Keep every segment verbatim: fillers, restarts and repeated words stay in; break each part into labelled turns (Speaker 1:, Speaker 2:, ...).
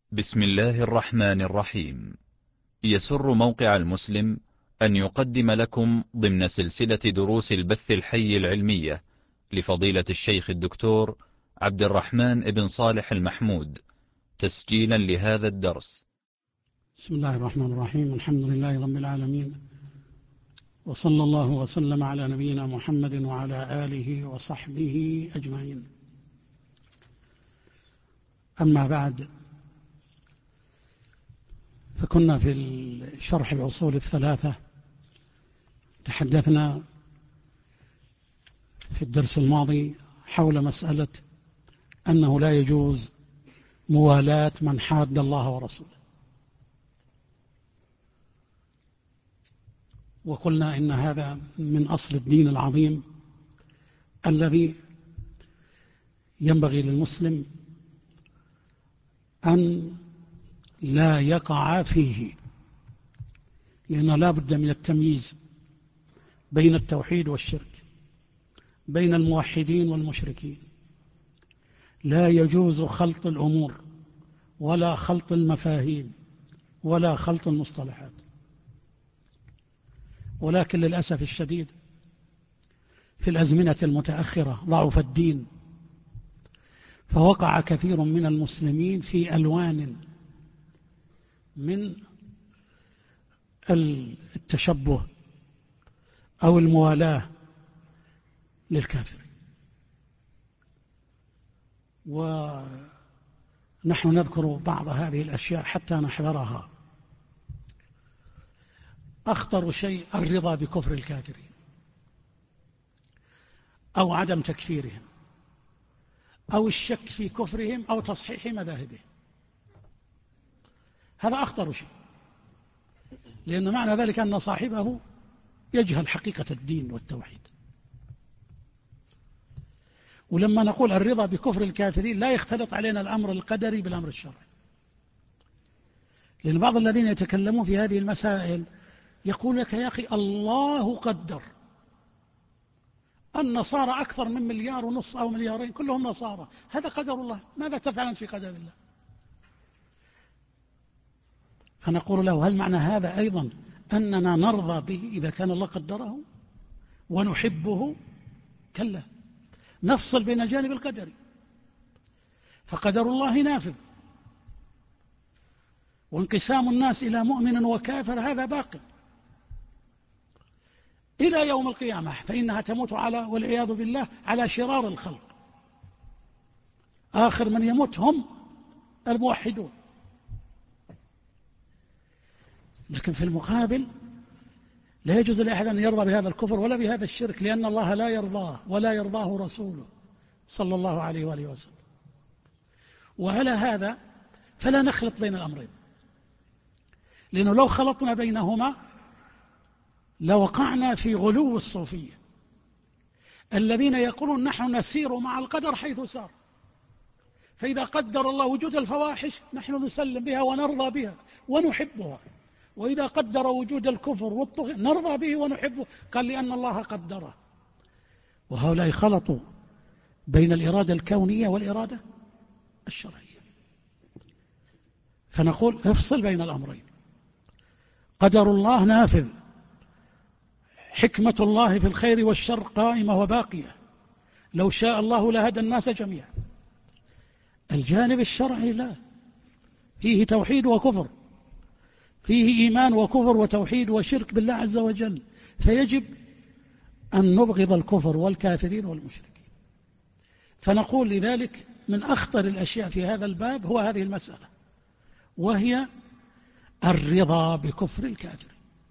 Speaker 1: بسم الله الرحمن الرحيم. يسر موقع المسلم أن يقدم لكم ضمن سلسلة دروس البث الحي العلمية لفضيلة الشيخ الدكتور عبد الرحمن بن صالح المحمود، تسجيلا لهذا الدرس.
Speaker 2: بسم الله الرحمن الرحيم. الحمد لله رب العالمين، وصلى الله وسلم على نبينا محمد وعلى آله وصحبه أجمعين. أما بعد، فكنا في شرح الأصول الثلاثة تحدثنا في الدرس الماضي حول مسألة أنه لا يجوز موالاة من حاد الله ورسوله، وقلنا إن هذا من أصل الدين العظيم الذي ينبغي للمسلم أن لا يقع فيه، لأنه لا بد من التمييز بين التوحيد والشرك، بين الموحدين والمشركين. لا يجوز خلط الأمور ولا خلط المفاهيم ولا خلط المصطلحات. ولكن للأسف الشديد في الأزمنة المتأخرة ضعف الدين، فوقع كثير من المسلمين في ألوان من التشبه أو الموالاة للكافر. ونحن نذكر بعض هذه الأشياء حتى نحذرها. أخطر شيء الرضا بكفر الكافرين أو عدم تكفيرهم أو الشك في كفرهم أو تصحيح مذاهبهم. هذا أخطر شيء، لأن معنى ذلك أن صاحبه يجهل حقيقة الدين والتوحيد. ولما نقول الرضا بكفر الكافرين لا يختلط علينا الأمر القدري بالأمر الشرعي، لأن بعض الذين يتكلمون في هذه المسائل يقول لك يا أخي الله قدر. النصارى أكثر من مليار ونص أو مليارين كلهم نصارى، هذا قدر الله، ماذا تفعلون في قدر الله؟ فنقول له هل معنى هذا أيضا أننا نرضى به إذا كان الله قدره ونحبه؟ كلا، نفصل بين الجانب القدري، فقدر الله نافذ، وانقسام الناس إلى مؤمن وكافر هذا باق إلى يوم القيامة، فإنها تموت على والعياذ بالله على شرار الخلق. آخر من يموت هم الموحدون. لكن في المقابل لا يجوز لأحد أن يرضى بهذا الكفر ولا بهذا الشرك، لأن الله لا يرضاه ولا يرضاه رسوله صلى الله عليه وآله وسلم. وعلى هذا فلا نخلط بين الأمرين، لأنه لو خلطنا بينهما لوقعنا في غلو الصوفية الذين يقولون نحن نسير مع القدر حيث سار، فإذا قدر الله وجود الفواحش نحن نسلم بها ونرضى بها ونحبها، وإذا قدر وجود الكفر والطغيان نرضى به ونحبه، قال لأن الله قدره. وهؤلاء خلطوا بين الإرادة الكونية والإرادة الشرعية. فنقول افصل بين الأمرين. قدر الله نافذ، حكمة الله في الخير والشر قائمة وباقية، لو شاء الله لهدى الناس جميعا. الجانب الشرعي لا، فيه توحيد وكفر، فيه إيمان وكفر وتوحيد وشرك بالله عز وجل، فيجب أن نبغض الكفر والكافرين والمشركين. فنقول لذلك من أخطر الأشياء في هذا الباب هو هذه المسألة، وهي الرضا بكفر الكافر.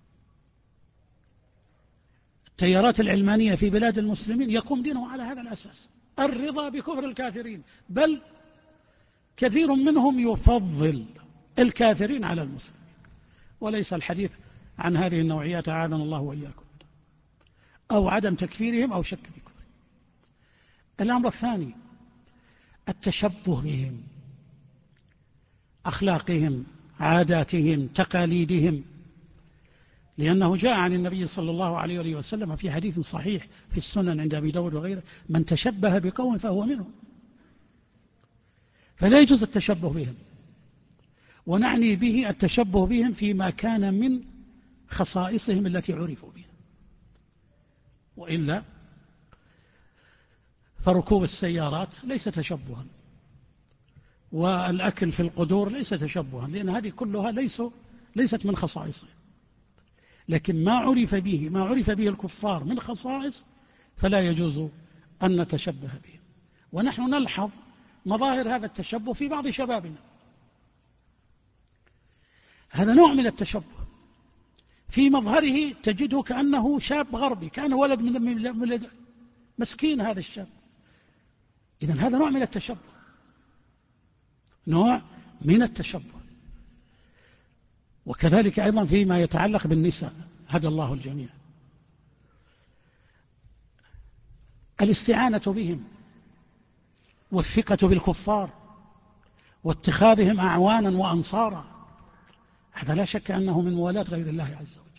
Speaker 2: التيارات العلمانية في بلاد المسلمين يقوم دينه على هذا الأساس، الرضا بكفر الكافرين، بل كثير منهم يفضل الكافرين على المسلمين، وليس الحديث عن هذه النوعيات أعاذنا الله وإياكم، أو عدم تكفيرهم أو شك بكفرهم. الأمر الثاني التشبه بهم، أخلاقهم، عاداتهم، تقاليدهم، لأنه جاء عن النبي صلى الله عليه وآله وسلم في حديث صحيح في السنن عند أبي داود وغيره: من تشبه بقوم فهو منهم. فلا يجوز التشبه بهم، ونعني به التشبه بهم فيما كان من خصائصهم التي عرفوا بها، وإلا فركوب السيارات ليس تشبها، والأكل في القدور ليس تشبها، لأن هذه كلها ليسوا ليست من خصائصهم. لكن ما عرف به ما عرف به الكفار من خصائص فلا يجوز أن نتشبه بهم. ونحن نلحظ مظاهر هذا التشبه في بعض شبابنا. هذا نوع من التشبه، في مظهره تجده كأنه شاب غربي، كأنه ولد من مسكين هذا الشاب. إذن هذا نوع من التشبه، نوع من التشبه. وكذلك أيضا فيما يتعلق بالنساء، هدى الله الجميع، الاستعانة بهم والثقة بالكفار واتخاذهم أعوانا وأنصارا، هذا لا شك أنه من موالاة غير الله عز وجل،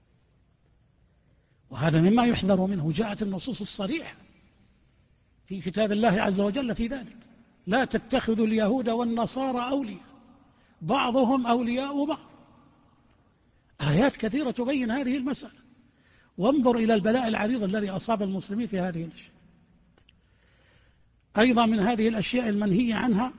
Speaker 2: وهذا مما يحذر منه. جاءت النصوص الصريحة في كتاب الله عز وجل في ذلك: لا تتخذوا اليهود والنصارى أولياء بعضهم أولياء بعض. آيات كثيرة تبين هذه المسألة. وانظر إلى البلاء العريض الذي أصاب المسلمين في هذه الأشياء. أيضا من هذه الأشياء المنهية عنها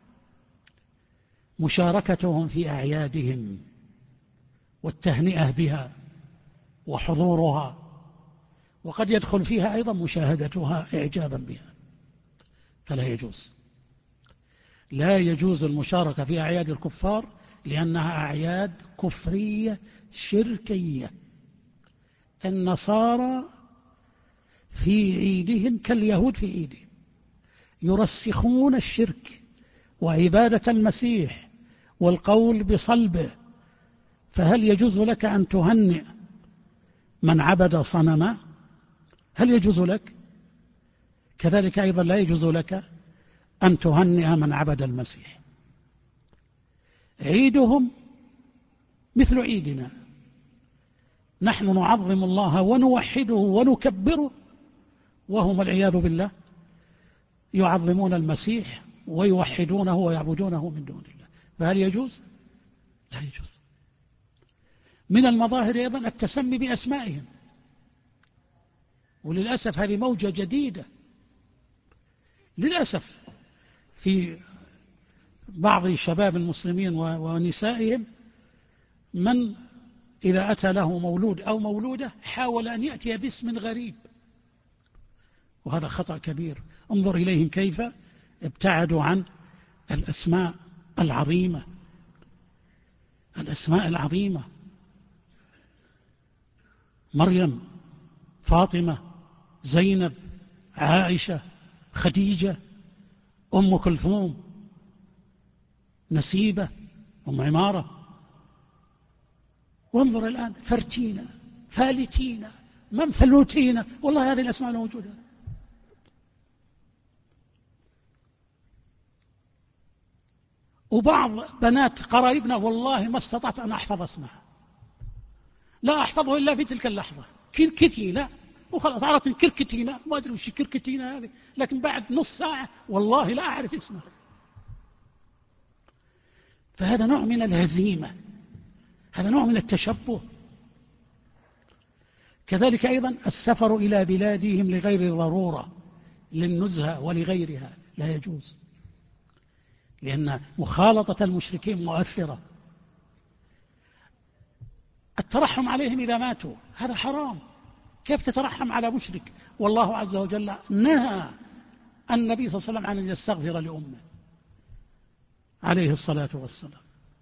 Speaker 2: مشاركتهم في أعيادهم والتهنئة بها وحضورها، وقد يدخل فيها أيضا مشاهدتها إعجابا بها، فلا يجوز لا يجوز المشاركة في أعياد الكفار، لأنها أعياد كفرية شركية. النصارى في عيدهم كاليهود في عيدهم، يرسخون الشرك وعبادة المسيح والقول بصلبه، فهل يجوز لك أن تهنئ من عبد صنما؟ هل يجوز لك؟ كذلك أيضا لا يجوز لك أن تهنئ من عبد المسيح. عيدهم مثل عيدنا، نحن نعظم الله ونوحده ونكبره، وهم والعياذ بالله يعظمون المسيح ويوحدونه ويعبدونه من دون الله، فهل يجوز؟ لا يجوز. من المظاهر أيضا التسمي بأسمائهم، وللأسف هذه موجة جديدة للأسف في بعض شباب المسلمين ونسائهم، من إذا أتى له مولود أو مولودة حاول أن يأتي باسم غريب، وهذا خطأ كبير. انظر إليهم كيف ابتعدوا عن الأسماء العظيمة الأسماء العظيمة مريم، فاطمة، زينب، عائشة، خديجة، أم كلثوم، نسيبة، أم عمارة. وانظر الآن فرتينا، فالتينا، منفلوتينا، والله هذه الأسماء موجودة. وبعض بنات قرايبنا والله ما استطعت أن أحفظ اسمها، لا أحفظه إلا في تلك اللحظة. كركتينا، وخلاص عرفت كركتينا، ما أدري وش كركتينا هذه، لكن بعد نص ساعة والله لا أعرف اسمها. فهذا نوع من الهزيمة، هذا نوع من التشبه. كذلك أيضا السفر إلى بلادهم لغير ضرورة، للنزهة ولغيرها، لا يجوز، لأن مخالطة المشركين مؤثرة. الترحم عليهم إذا ماتوا هذا حرام. كيف تترحم على مشرك؟ والله عز وجل نهى النبي صلى الله عليه وسلم عن أن يستغفر لأمه عليه الصلاة والسلام.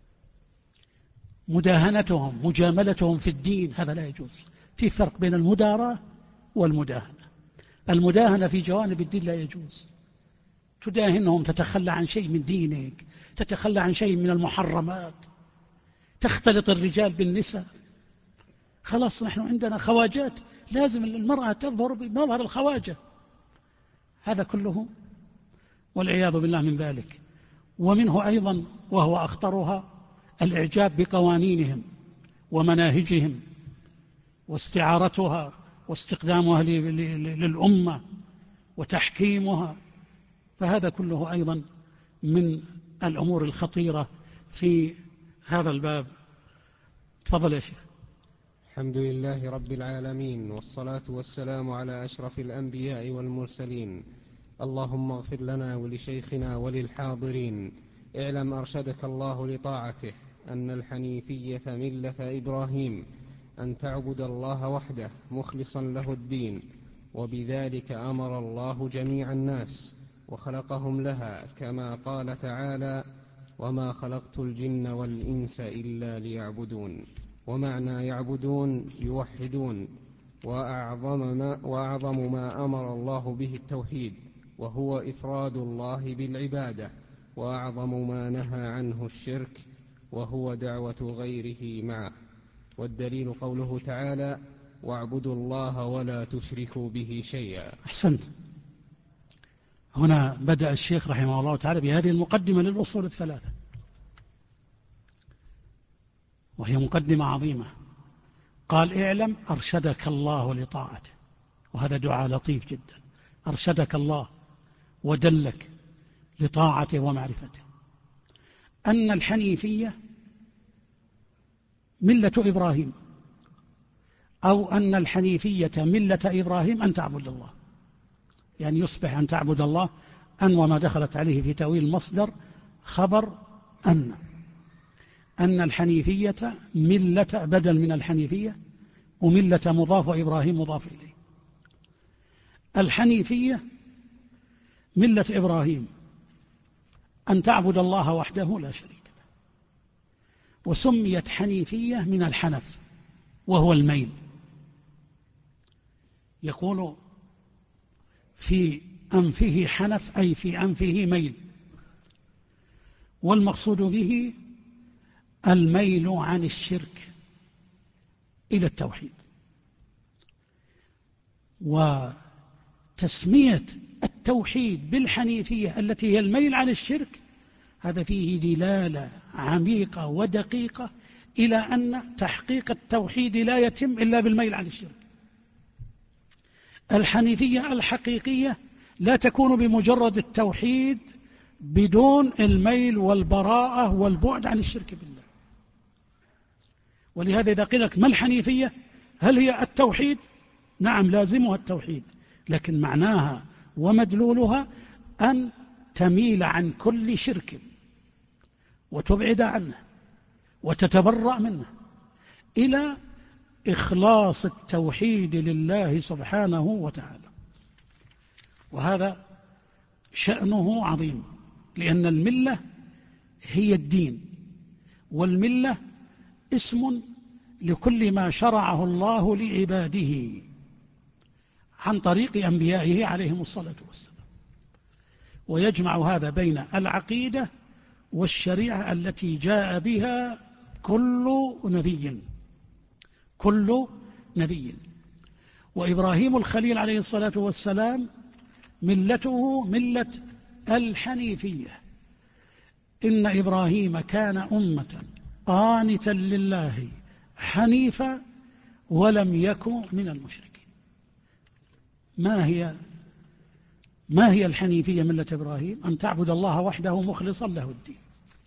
Speaker 2: مداهنتهم، مجاملتهم في الدين، هذا لا يجوز. في فرق بين المداراة والمداهنة. المداهنة في جوانب الدين لا يجوز، تداهنهم، تتخلى عن شيء من دينك، تتخلى عن شيء من المحرمات، تختلط الرجال بالنساء. خلاص نحن عندنا خواجات، لازم المرأة تظهر بمظهر الخواجة، هذا كله والعياذ بالله من ذلك. ومنه أيضا وهو أخطرها الإعجاب بقوانينهم ومناهجهم واستعارتها واستخدامها للأمة وتحكيمها، فهذا كله أيضا من الأمور الخطيرة في هذا الباب. تفضل يا شيخ.
Speaker 3: الحمد لله رب العالمين، والصلاة والسلام على أشرف الأنبياء والمرسلين. اللهم اغفر لنا ولشيخنا وللحاضرين. اعلم أرشدك الله لطاعته أن الحنيفية ملة إبراهيم، أن تعبد الله وحده مخلصا له الدين، وبذلك أمر الله جميع الناس وخلقهم لها، كما قال تعالى: وما خلقت الجن والإنس إلا ليعبدون. ومعنى يعبدون يوحدون، وأعظم ما, وأعظم ما أمر الله به التوحيد، وهو إفراد الله بالعبادة، وأعظم ما نهى عنه الشرك، وهو دعوة غيره معه. والدليل قوله تعالى: واعبدوا الله ولا تشركوا به شيئا.
Speaker 2: أحسنت. هنا بدأ الشيخ رحمه الله تعالى بهذه المقدمة للأصول الثلاثة، وهي مقدمة عظيمة. قال: اعلم أرشدك الله لطاعته، وهذا دعاء لطيف جدا. أرشدك الله ودلك لطاعته ومعرفته، أن الحنيفية ملة إبراهيم، أو أن الحنيفية ملة إبراهيم أن تعبد الله، يعني يصبح أن تعبد الله أن وما دخلت عليه في تأويل المصدر خبر أن أن الحنيفية ملة بدل من الحنيفية، وملة مضاف وإبراهيم مضاف إليه. الحنيفية ملة إبراهيم أن تعبد الله وحده لا شريك له، وسميت حنيفية من الحنف وهو الميل. يقول في أنفه حنف، أي في أنفه ميل، والمقصود به الميل عن الشرك إلى التوحيد. وتسمية التوحيد بالحنيفية التي هي الميل عن الشرك، هذا فيه دلالة عميقة ودقيقة إلى أن تحقيق التوحيد لا يتم إلا بالميل عن الشرك. الحنيفية الحقيقية لا تكون بمجرد التوحيد بدون الميل والبراءة والبعد عن الشرك بالله. ولهذا إذا قيل لك ما الحنيفية، هل هي التوحيد؟ نعم، لازمها التوحيد، لكن معناها ومدلولها أن تميل عن كل شرك وتبعد عنه وتتبرأ منه إلى إخلاص التوحيد لله سبحانه وتعالى. وهذا شأنه عظيم، لأن الملة هي الدين، والملة اسم لكل ما شرعه الله لعباده عن طريق أنبيائه عليهم الصلاة والسلام. ويجمع هذا بين العقيدة والشريعة التي جاء بها كل نبي كل نبي. وإبراهيم الخليل عليه الصلاة والسلام ملته ملة الحنيفية. إن إبراهيم كان أمة قانتا لله حنيفا ولم يكن من المشركين. ما هي ما هي الحنيفية ملة إبراهيم؟ أن تعبد الله وحده مخلصا له الدين،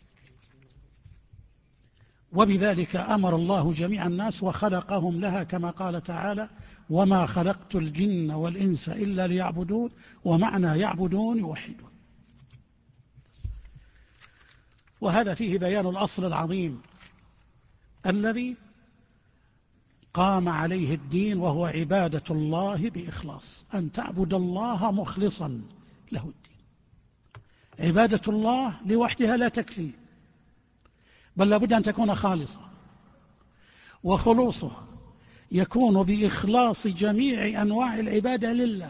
Speaker 2: وبذلك أمر الله جميع الناس وخلقهم لها، كما قال تعالى: وما خلقت الجن والإنس إلا ليعبدون. ومعنى يعبدون يوحدون. وهذا فيه بيان الأصل العظيم الذي قام عليه الدين، وهو عبادة الله بإخلاص، أن تعبد الله مخلصا له الدين. عبادة الله لوحدها لا تكفي، بل لابد أن تكون خالصة، وخلوصه يكون بإخلاص جميع أنواع العبادة لله،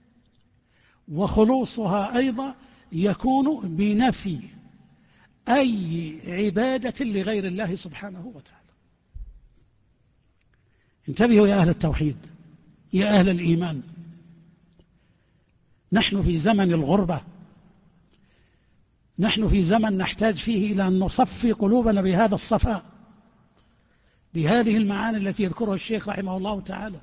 Speaker 2: وخلوصها أيضا يكون بنفي أي عبادة لغير الله سبحانه وتعالى. انتبهوا يا أهل التوحيد، يا أهل الإيمان، نحن في زمن الغربة، نحن في زمن نحتاج فيه إلى أن نصفي قلوبنا بهذا الصفاء، بهذه المعاني التي يذكرها الشيخ رحمه الله تعالى.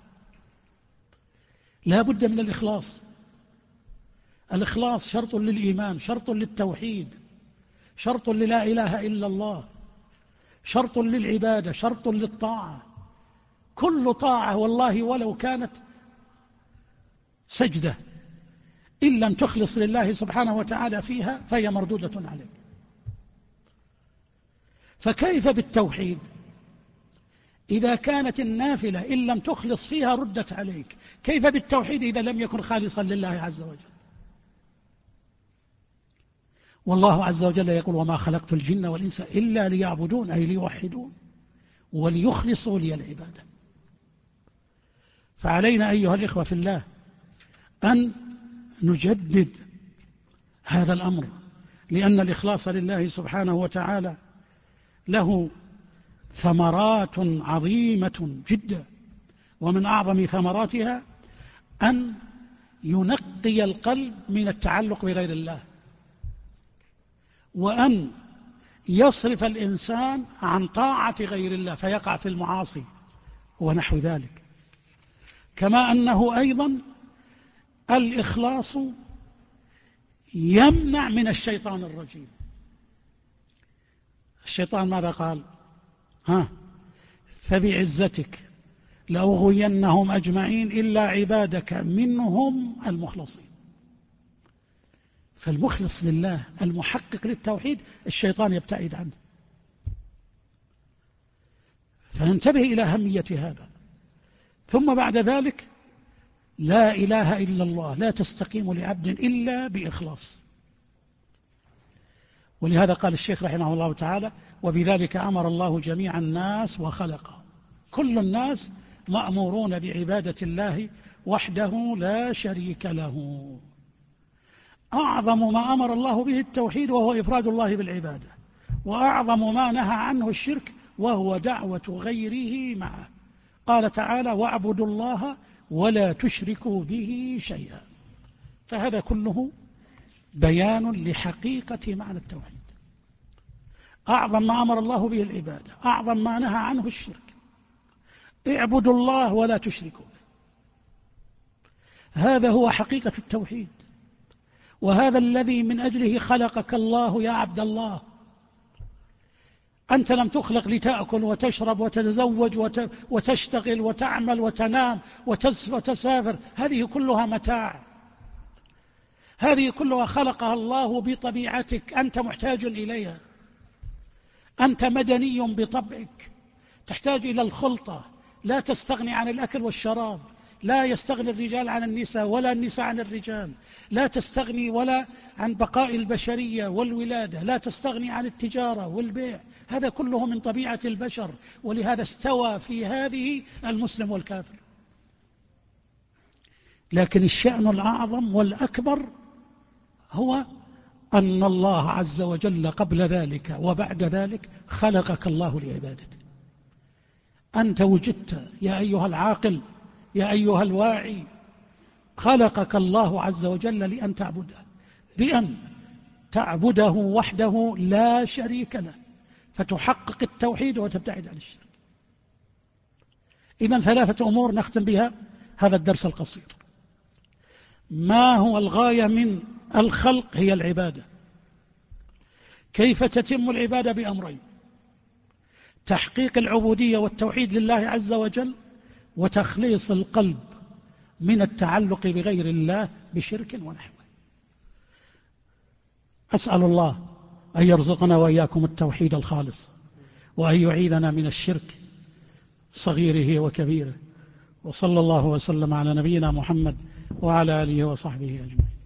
Speaker 2: لا بد من الإخلاص. الإخلاص شرط للإيمان، شرط للتوحيد، شرط للا إله إلا الله، شرط للعبادة، شرط للطاعة. كل طاعة والله ولو كانت سجدة إن لم تخلص لله سبحانه وتعالى فيها فهي مردودة عليك. فكيف بالتوحيد إذا كانت النافلة إن لم تخلص فيها ردت عليك؟ كيف بالتوحيد إذا لم يكن خالصا لله عز وجل؟ والله عز وجل يقول: وما خلقت الجن والإنس إلا ليعبدون، أي ليوحدون وليخلصوا لي العبادة. فعلينا أيها الإخوة في الله أن نجدد هذا الأمر، لأن الإخلاص لله سبحانه وتعالى له ثمرات عظيمة جدا، ومن أعظم ثمراتها أن ينقي القلب من التعلق بغير الله، وأن يصرف الإنسان عن طاعة غير الله فيقع في المعاصي ونحو ذلك. كما أنه أيضا الإخلاص يمنع من الشيطان الرجيم. الشيطان ماذا قال؟ ها فبعزتك لأغوينهم أجمعين إلا عبادك منهم المخلصين. فالمخلص لله المحقق للتوحيد الشيطان يبتعد عنه. فننتبه إلى أهمية هذا. ثم بعد ذلك لا إله إلا الله لا تستقيم لعبد إلا بإخلاص. ولهذا قال الشيخ رحمه الله تعالى: وبذلك أمر الله جميع الناس وخلقهم. كل الناس مأمورون بعبادة الله وحده لا شريك له. أعظم ما أمر الله به التوحيد وهو إفراد الله بالعبادة، وأعظم ما نهى عنه الشرك وهو دعوة غيره معه. قال تعالى: واعبدوا الله ولا تشركوا به شيئا. فهذا كله بيان لحقيقة معنى التوحيد. أعظم ما أمر الله به العبادة، أعظم ما نهى عنه الشرك. اعبدوا الله ولا تشركوا به. هذا هو حقيقة التوحيد، وهذا الذي من أجله خلقك الله يا عبد الله. أنت لم تخلق لتأكل وتشرب وتتزوج وتشتغل وتعمل وتنام وتسافر. هذه كلها متاع، هذه كلها خلقها الله بطبيعتك، أنت محتاج إليها. أنت مدني بطبعك، تحتاج إلى الخلطة، لا تستغني عن الأكل والشراب، لا يستغني الرجال عن النساء ولا النساء عن الرجال، لا تستغني ولا عن بقاء البشرية والولادة، لا تستغني عن التجارة والبيع. هذا كله من طبيعة البشر، ولهذا استوى في هذه المسلم والكافر. لكن الشأن الأعظم والأكبر هو أن الله عز وجل قبل ذلك وبعد ذلك خلقك الله لعبادته. أنت وجدت يا أيها العاقل، يا أيها الواعي، خلقك الله عز وجل لأن تعبده، بأن تعبده وحده لا شريك له، فتحقق التوحيد وتبتعد عن الشرك. إذن ثلاثة أمور نختم بها هذا الدرس القصير. ما هو الغاية من الخلق؟ هي العبادة. كيف تتم العبادة؟ بأمرين: تحقيق العبودية والتوحيد لله عز وجل، وتخليص القلب من التعلق بغير الله بشرك ونحوه. أسأل الله أن يرزقنا وإياكم التوحيد الخالص، وأن يعيذنا من الشرك صغيره وكبيره. وصلى الله وسلم على نبينا محمد وعلى آله وصحبه أجمعين.